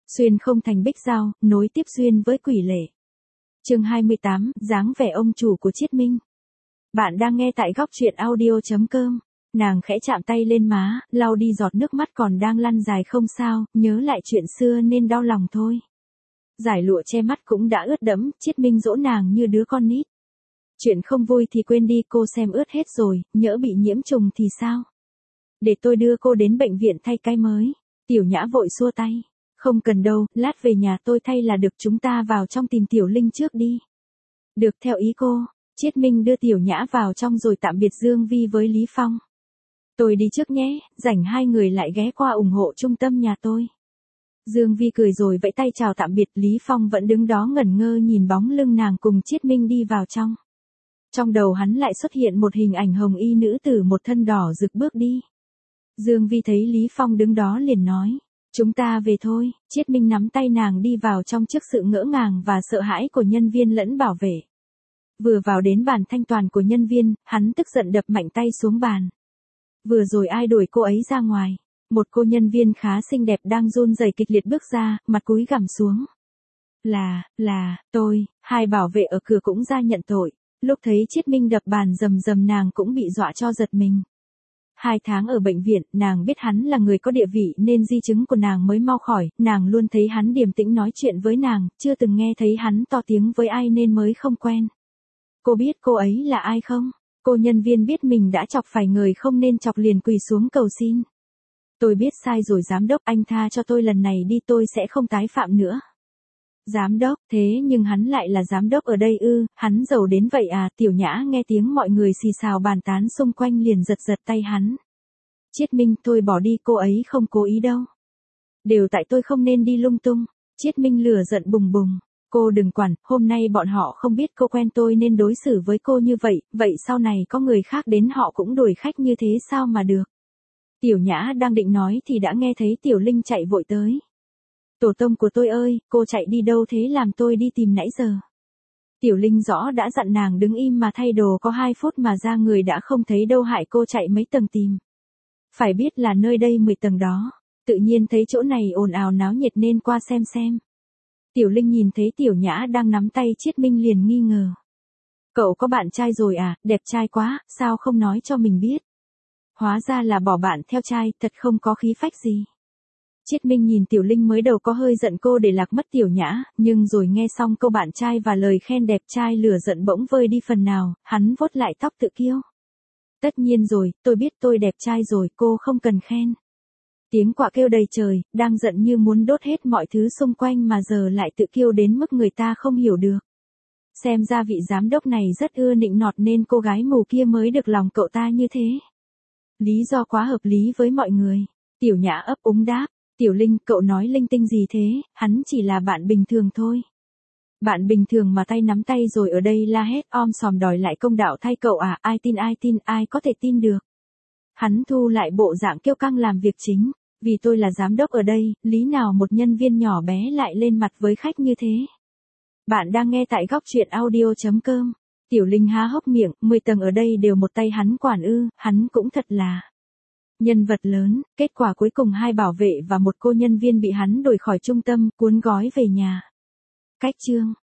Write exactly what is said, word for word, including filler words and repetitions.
Xuyên không thành bích giao, nối tiếp duyên với quỷ lệ. Chương hai mươi tám, dáng vẻ ông chủ của Chiết Minh. Bạn đang nghe tại góc truyện audio chấm com. Nàng khẽ chạm tay lên má, lau đi giọt nước mắt còn đang lăn dài. Không sao, nhớ lại chuyện xưa nên đau lòng thôi. Giải lụa che mắt cũng đã ướt đẫm, Chiết Minh dỗ nàng như đứa con nít. Chuyện không vui thì quên đi, cô xem ướt hết rồi, nhỡ bị nhiễm trùng thì sao? Để tôi đưa cô đến bệnh viện thay cái mới. Tiểu Nhã vội xua tay. Không cần đâu, lát về nhà tôi thay là được, chúng ta vào trong tìm Tiểu Linh trước đi. Được, theo ý cô. Chiết Minh đưa Tiểu Nhã vào trong rồi tạm biệt Dương Vi với Lý Phong. Tôi đi trước nhé, rảnh hai người lại ghé qua ủng hộ trung tâm nhà tôi. Dương Vi cười rồi vẫy tay chào tạm biệt. Lý Phong vẫn đứng đó ngẩn ngơ nhìn bóng lưng nàng cùng Chiết Minh đi vào trong. Trong đầu hắn lại xuất hiện một hình ảnh hồng y nữ tử một thân đỏ rực bước đi. Dương Vi thấy Lý Phong đứng đó liền nói. Chúng ta về thôi. Chiết Minh nắm tay nàng đi vào trong trước sự ngỡ ngàng và sợ hãi của nhân viên lẫn bảo vệ. Vừa vào đến bàn thanh toàn của nhân viên, hắn tức giận đập mạnh tay xuống bàn. Vừa rồi ai đuổi cô ấy ra ngoài? Một cô nhân viên khá xinh đẹp đang run rẩy kịch liệt bước ra, mặt cúi gằm xuống. Là, là, tôi. Hai bảo vệ ở cửa cũng ra nhận tội. Lúc thấy Chiết Minh đập bàn rầm rầm nàng cũng bị dọa cho giật mình. Hai tháng ở bệnh viện, nàng biết hắn là người có địa vị nên di chứng của nàng mới mau khỏi, nàng luôn thấy hắn điềm tĩnh nói chuyện với nàng, chưa từng nghe thấy hắn to tiếng với ai nên mới không quen. Cô biết cô ấy là ai không? Cô nhân viên biết mình đã chọc phải người không nên chọc liền quỳ xuống cầu xin. Tôi biết sai rồi giám đốc, anh tha cho tôi lần này đi, tôi sẽ không tái phạm nữa. Giám đốc, thế nhưng hắn lại là giám đốc ở đây ư, hắn giàu đến vậy à? Tiểu Nhã nghe tiếng mọi người xì xào bàn tán xung quanh liền giật giật tay hắn. Chiết Minh, thôi bỏ đi, cô ấy không cố ý đâu. Đều tại tôi không nên đi lung tung. Chiết Minh lửa giận bùng bùng. Cô đừng quản, hôm nay bọn họ không biết cô quen tôi nên đối xử với cô như vậy, vậy sau này có người khác đến họ cũng đuổi khách như thế sao mà được. Tiểu Nhã đang định nói thì đã nghe thấy Tiểu Linh chạy vội tới. Tổ tông của tôi ơi, cô chạy đi đâu thế, làm tôi đi tìm nãy giờ. Tiểu Linh rõ đã dặn nàng đứng im mà thay đồ có hai phút mà ra người đã không thấy đâu, hại cô chạy mấy tầng tìm. Phải biết là nơi đây mười tầng đó, tự nhiên thấy chỗ này ồn ào náo nhiệt nên qua xem xem. Tiểu Linh nhìn thấy Tiểu Nhã đang nắm tay Chiết Minh liền nghi ngờ. Cậu có bạn trai rồi à, đẹp trai quá, sao không nói cho mình biết. Hóa ra là bỏ bạn theo trai, thật không có khí phách gì. Chiết Minh nhìn Tiểu Linh mới đầu có hơi giận cô để lạc mất Tiểu Nhã, nhưng rồi nghe xong câu bạn trai và lời khen đẹp trai lửa giận bỗng vơi đi phần nào, hắn vuốt lại tóc tự kiêu. Tất nhiên rồi, tôi biết tôi đẹp trai rồi, cô không cần khen. Tiếng quạ kêu đầy trời, đang giận như muốn đốt hết mọi thứ xung quanh mà giờ lại tự kiêu đến mức người ta không hiểu được. Xem ra vị giám đốc này rất ưa nịnh nọt nên cô gái mù kia mới được lòng cậu ta như thế. Lý do quá hợp lý với mọi người. Tiểu Nhã ấp úng đáp. Tiểu Linh, cậu nói linh tinh gì thế, hắn chỉ là bạn bình thường thôi. Bạn bình thường mà tay nắm tay rồi ở đây la hét om sòm đòi lại công đạo thay cậu à, ai tin ai tin, ai có thể tin được. Hắn thu lại bộ dạng kiêu căng làm việc chính, vì tôi là giám đốc ở đây, lý nào một nhân viên nhỏ bé lại lên mặt với khách như thế. Bạn đang nghe tại góc truyện audio chấm com. Tiểu Linh há hốc miệng, mười tầng ở đây đều một tay hắn quản ư, hắn cũng thật là nhân vật lớn. Kết quả cuối cùng hai bảo vệ và một cô nhân viên bị hắn đuổi khỏi trung tâm, cuốn gói về nhà. Cách chương